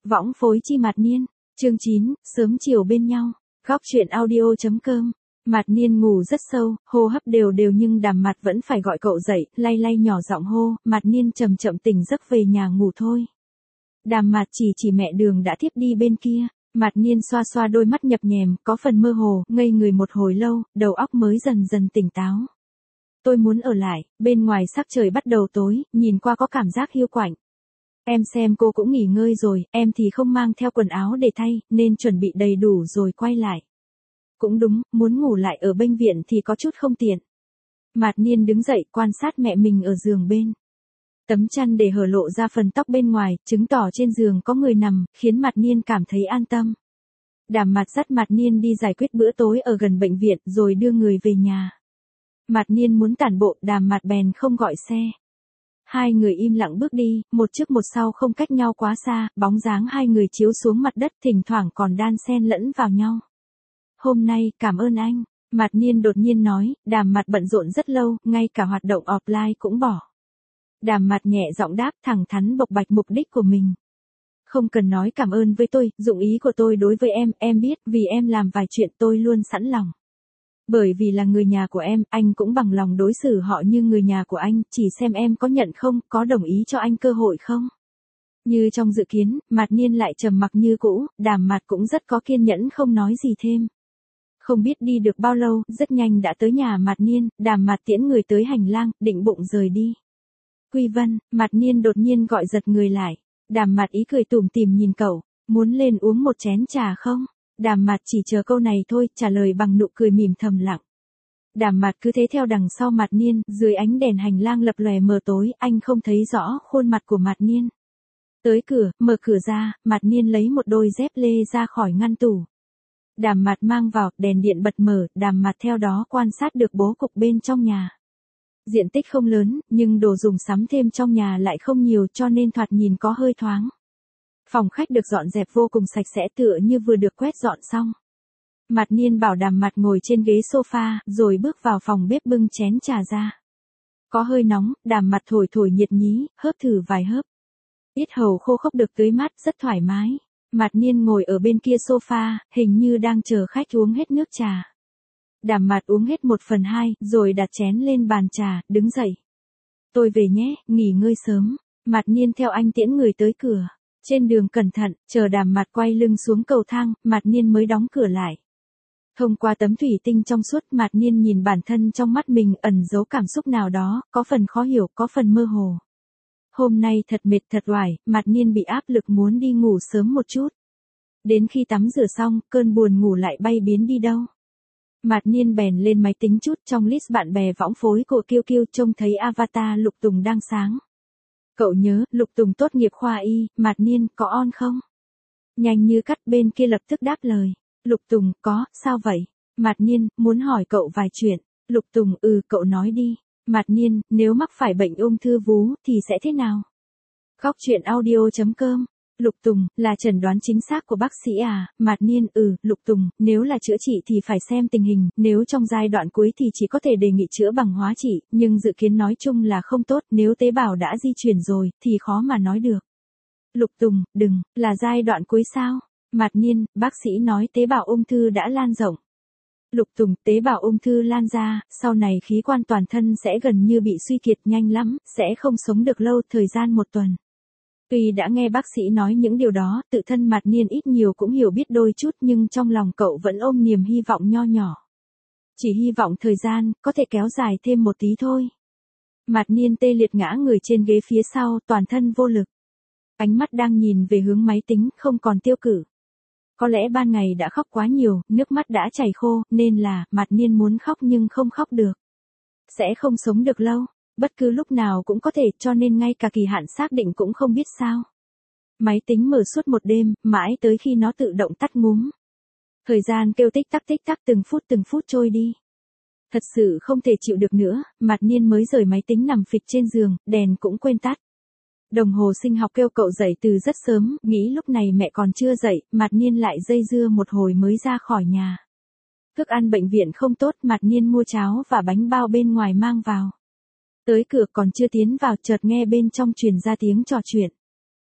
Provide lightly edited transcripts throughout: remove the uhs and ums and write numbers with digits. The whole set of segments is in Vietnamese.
Võng phối chi Mạt Niên. Chương 9, sớm chiều bên nhau. Góc chuyện audio.com. Mạt Niên ngủ rất sâu, hô hấp đều đều nhưng Đàm Mạt vẫn phải gọi cậu dậy, lay lay nhỏ giọng hô, Mạt Niên chậm chậm tỉnh giấc về nhà ngủ thôi. Đàm Mạt chỉ mẹ Đường đã tiếp đi bên kia. Mạt Niên xoa xoa đôi mắt nhập nhèm, có phần mơ hồ, ngây người một hồi lâu, đầu óc mới dần dần tỉnh táo. Tôi muốn ở lại, bên ngoài sắc trời bắt đầu tối, nhìn qua có cảm giác hiu quạnh. Em xem cô cũng nghỉ ngơi rồi, em thì không mang theo quần áo để thay, nên chuẩn bị đầy đủ rồi quay lại. Cũng đúng, muốn ngủ lại ở bệnh viện thì có chút không tiện. Mạt Niên đứng dậy quan sát mẹ mình ở giường bên. Tấm chăn để hở lộ ra phần tóc bên ngoài, chứng tỏ trên giường có người nằm, khiến Mạt Niên cảm thấy an tâm. Đàm Mạt dắt Mạt Niên đi giải quyết bữa tối ở gần bệnh viện rồi đưa người về nhà. Mạt Niên muốn tản bộ, Đàm Mạt bèn không gọi xe. Hai người im lặng bước đi, một trước một sau không cách nhau quá xa, bóng dáng hai người chiếu xuống mặt đất thỉnh thoảng còn đan xen lẫn vào nhau. Hôm nay, cảm ơn anh, Mạt Niên đột nhiên nói, Đàm Mạt bận rộn rất lâu, ngay cả hoạt động offline cũng bỏ. Đàm Mạt nhẹ giọng đáp thẳng thắn bộc bạch mục đích của mình. Không cần nói cảm ơn với tôi, dụng ý của tôi đối với em biết, vì em làm vài chuyện tôi luôn sẵn lòng. Bởi vì là người nhà của em, anh cũng bằng lòng đối xử họ như người nhà của anh, chỉ xem em có nhận không, có đồng ý cho anh cơ hội không. Như trong dự kiến, Mạt Niên lại trầm mặc như cũ, Đàm Mạt cũng rất có kiên nhẫn không nói gì thêm. Không biết đi được bao lâu, rất nhanh đã tới nhà Mạt Niên, Đàm Mạt tiễn người tới hành lang, định bụng rời đi. Quy Vân, Mạt Niên đột nhiên gọi giật người lại. Đàm Mạt ý cười tủm tỉm nhìn cậu, muốn lên uống một chén trà không? Đàm Mạt chỉ chờ câu này thôi, trả lời bằng nụ cười mỉm thầm lặng. Đàm Mạt cứ thế theo đằng sau Mạt Niên, dưới ánh đèn hành lang lập lòe mờ tối, anh không thấy rõ khuôn mặt của Mạt Niên. Tới cửa, mở cửa ra, Mạt Niên lấy một đôi dép lê ra khỏi ngăn tủ. Đàm Mạt mang vào, đèn điện bật mở, Đàm Mạt theo đó quan sát được bố cục bên trong nhà. Diện tích không lớn, nhưng đồ dùng sắm thêm trong nhà lại không nhiều cho nên thoạt nhìn có hơi thoáng. Phòng khách được dọn dẹp vô cùng sạch sẽ tựa như vừa được quét dọn xong. Mạt Niên bảo Đàm Mạt ngồi trên ghế sofa, rồi bước vào phòng bếp bưng chén trà ra. Có hơi nóng, Đàm Mạt thổi nhiệt nhí, hớp thử vài hớp. Yết hầu khô khốc được tưới mát, rất thoải mái. Mạt Niên ngồi ở bên kia sofa, hình như đang chờ khách uống hết nước trà. Đàm Mạt uống hết 1/2, rồi đặt chén lên bàn trà, đứng dậy. Tôi về nhé, nghỉ ngơi sớm. Mạt Niên theo anh tiễn người tới cửa. Trên đường cẩn thận, chờ Đàm Mạt quay lưng xuống cầu thang, Mạt Niên mới đóng cửa lại. Thông qua tấm thủy tinh trong suốt, Mạt Niên nhìn bản thân trong mắt mình ẩn giấu cảm xúc nào đó, có phần khó hiểu, có phần mơ hồ. Hôm nay thật mệt thật oải, Mạt Niên bị áp lực muốn đi ngủ sớm một chút. Đến khi tắm rửa xong, cơn buồn ngủ lại bay biến đi đâu. Mạt Niên bèn lên máy tính chút, trong list bạn bè võng phối của Kiêu Kiêu trông thấy avatar Lục Tùng đang sáng. Cậu nhớ, Lục Tùng tốt nghiệp khoa y, Mạt Niên, có on không? Nhanh như cắt bên kia lập tức đáp lời. Lục Tùng, có, sao vậy? Mạt Niên, muốn hỏi cậu vài chuyện. Lục Tùng, cậu nói đi. Mạt Niên, nếu mắc phải bệnh ung thư vú, thì sẽ thế nào? Góc chuyện audio.com. Lục Tùng, là chẩn đoán chính xác của bác sĩ à? Mạt Niên, Lục Tùng, nếu là chữa trị thì phải xem tình hình, nếu trong giai đoạn cuối thì chỉ có thể đề nghị chữa bằng hóa trị, nhưng dự kiến nói chung là không tốt, nếu tế bào đã di chuyển rồi, thì khó mà nói được. Lục Tùng, đừng, là giai đoạn cuối sao? Mạt Niên, bác sĩ nói tế bào ung thư đã lan rộng. Lục Tùng, tế bào ung thư lan ra, sau này khí quan toàn thân sẽ gần như bị suy kiệt nhanh lắm, sẽ không sống được lâu, thời gian 1 tuần. Tuy đã nghe bác sĩ nói những điều đó, tự thân Mạt Niên ít nhiều cũng hiểu biết đôi chút nhưng trong lòng cậu vẫn ôm niềm hy vọng nho nhỏ. Chỉ hy vọng thời gian, có thể kéo dài thêm một tí thôi. Mạt Niên tê liệt ngã người trên ghế phía sau, toàn thân vô lực. Ánh mắt đang nhìn về hướng máy tính, không còn tiêu cử. Có lẽ ban ngày đã khóc quá nhiều, nước mắt đã chảy khô, nên là, Mạt Niên muốn khóc nhưng không khóc được. Sẽ không sống được lâu. Bất cứ lúc nào cũng có thể, cho nên ngay cả kỳ hạn xác định cũng không biết sao. Máy tính mở suốt một đêm, mãi tới khi nó tự động tắt ngúm. Thời gian kêu tích tắc từng phút trôi đi. Thật sự không thể chịu được nữa, Mạt Niên mới rời máy tính nằm phịch trên giường, đèn cũng quên tắt. Đồng hồ sinh học kêu cậu dậy từ rất sớm, nghĩ lúc này mẹ còn chưa dậy, Mạt Niên lại dây dưa một hồi mới ra khỏi nhà. Thức ăn bệnh viện không tốt, Mạt Niên mua cháo và bánh bao bên ngoài mang vào. Tới cửa còn chưa tiến vào chợt nghe bên trong truyền ra tiếng trò chuyện.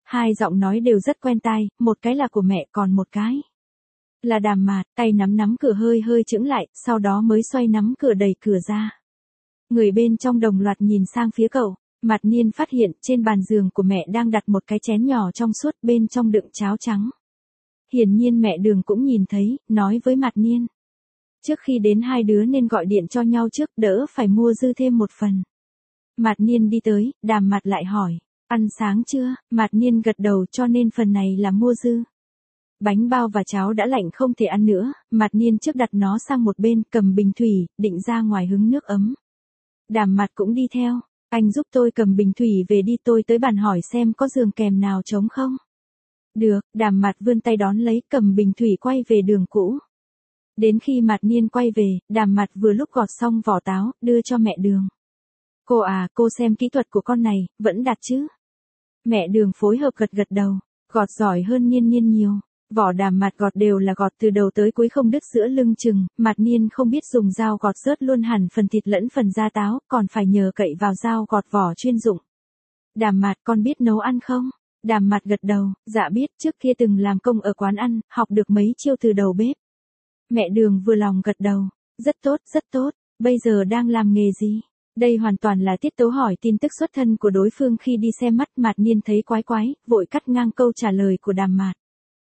Hai giọng nói đều rất quen tai, một cái là của mẹ còn một cái là Đàm Mạt, tay nắm cửa hơi hơi chững lại, sau đó mới xoay nắm cửa đẩy cửa ra. Người bên trong đồng loạt nhìn sang phía cậu, Mạt Niên phát hiện trên bàn giường của mẹ đang đặt một cái chén nhỏ trong suốt bên trong đựng cháo trắng. Hiển nhiên mẹ Đường cũng nhìn thấy, nói với Mạt Niên. Trước khi đến hai đứa nên gọi điện cho nhau trước, đỡ phải mua dư thêm một phần. Mạt Niên đi tới, Đàm Mạt lại hỏi, ăn sáng chưa? Mạt Niên gật đầu, cho nên phần này là mua dư. Bánh bao và cháo đã lạnh không thể ăn nữa, Mạt Niên trước đặt nó sang một bên, cầm bình thủy, định ra ngoài hứng nước ấm. Đàm Mạt cũng đi theo, anh giúp tôi cầm bình thủy về đi, tôi tới bàn hỏi xem có giường kèm nào trống không. Được, Đàm Mạt vươn tay đón lấy, cầm bình thủy quay về đường cũ. Đến khi Mạt Niên quay về, Đàm Mạt vừa lúc gọt xong vỏ táo, đưa cho mẹ Đường. Cô à, cô xem kỹ thuật của con này, vẫn đạt chứ? Mẹ Đường phối hợp gật đầu, gọt giỏi hơn Niên Niên nhiều. Vỏ Đàm Mạt gọt đều là gọt từ đầu tới cuối không đứt giữa lưng chừng, Mạt Niên không biết dùng dao gọt rớt luôn hẳn phần thịt lẫn phần da táo, còn phải nhờ cậy vào dao gọt vỏ chuyên dụng. Đàm Mạt, con biết nấu ăn không? Đàm Mạt gật đầu, dạ biết, trước kia từng làm công ở quán ăn, học được mấy chiêu từ đầu bếp. Mẹ Đường vừa lòng gật đầu, rất tốt, bây giờ đang làm nghề gì? Đây hoàn toàn là tiết tấu hỏi tin tức xuất thân của đối phương khi đi xem mắt. Mạt Niên thấy quái, vội cắt ngang câu trả lời của Đàm Mạt.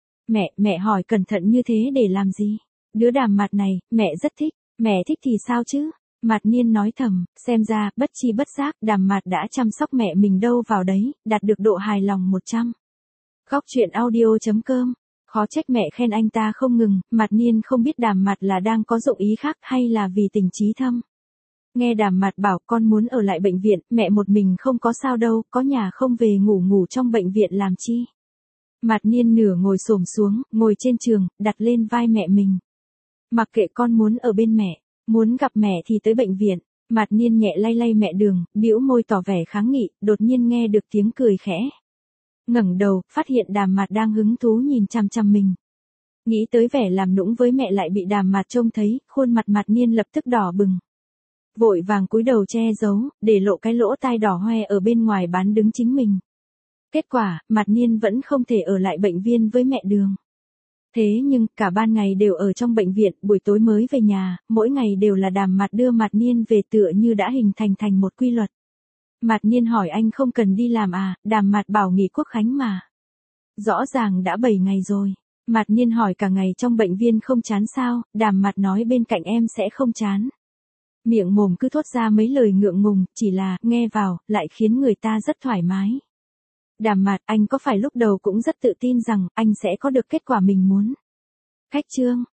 Mẹ hỏi cẩn thận như thế để làm gì? Đứa Đàm Mạt này, mẹ rất thích, mẹ thích thì sao chứ? Mạt Niên nói thầm, xem ra, bất chi bất giác, Đàm Mạt đã chăm sóc mẹ mình đâu vào đấy, đạt được độ hài lòng 100. Góc truyện audio.com. Khó trách mẹ khen anh ta không ngừng, Mạt Niên không biết Đàm Mạt là đang có dụng ý khác hay là vì tình chí thâm. Nghe Đàm Mạt bảo con muốn ở lại bệnh viện, mẹ một mình không có sao đâu, có nhà không về ngủ trong bệnh viện làm chi. Mạt Niên nửa ngồi xổm xuống, ngồi trên giường, đặt lên vai mẹ mình. Mặc kệ con muốn ở bên mẹ, muốn gặp mẹ thì tới bệnh viện. Mạt Niên nhẹ lay mẹ Đường, bĩu môi tỏ vẻ kháng nghị, đột nhiên nghe được tiếng cười khẽ. Ngẩng đầu, phát hiện Đàm Mạt đang hứng thú nhìn chằm chằm mình. Nghĩ tới vẻ làm nũng với mẹ lại bị Đàm Mạt trông thấy, khuôn mặt Mạt Niên lập tức đỏ bừng. Vội vàng cúi đầu che giấu, để lộ cái lỗ tai đỏ hoe ở bên ngoài bán đứng chính mình. Kết quả, Mạt Niên vẫn không thể ở lại bệnh viện với mẹ Đường. Thế nhưng, cả ban ngày đều ở trong bệnh viện, buổi tối mới về nhà, mỗi ngày đều là Đàm Mạt đưa Mạt Niên về, tựa như đã hình thành một quy luật. Mạt Niên hỏi anh không cần đi làm à? Đàm Mạt bảo nghỉ quốc khánh mà. Rõ ràng đã 7 ngày rồi. Mạt Niên hỏi cả ngày trong bệnh viện không chán sao? Đàm Mạt nói bên cạnh em sẽ không chán. Miệng mồm cứ thốt ra mấy lời ngượng ngùng, chỉ là, nghe vào, lại khiến người ta rất thoải mái. Đàm Mạt, anh có phải lúc đầu cũng rất tự tin rằng, anh sẽ có được kết quả mình muốn? Khách trương,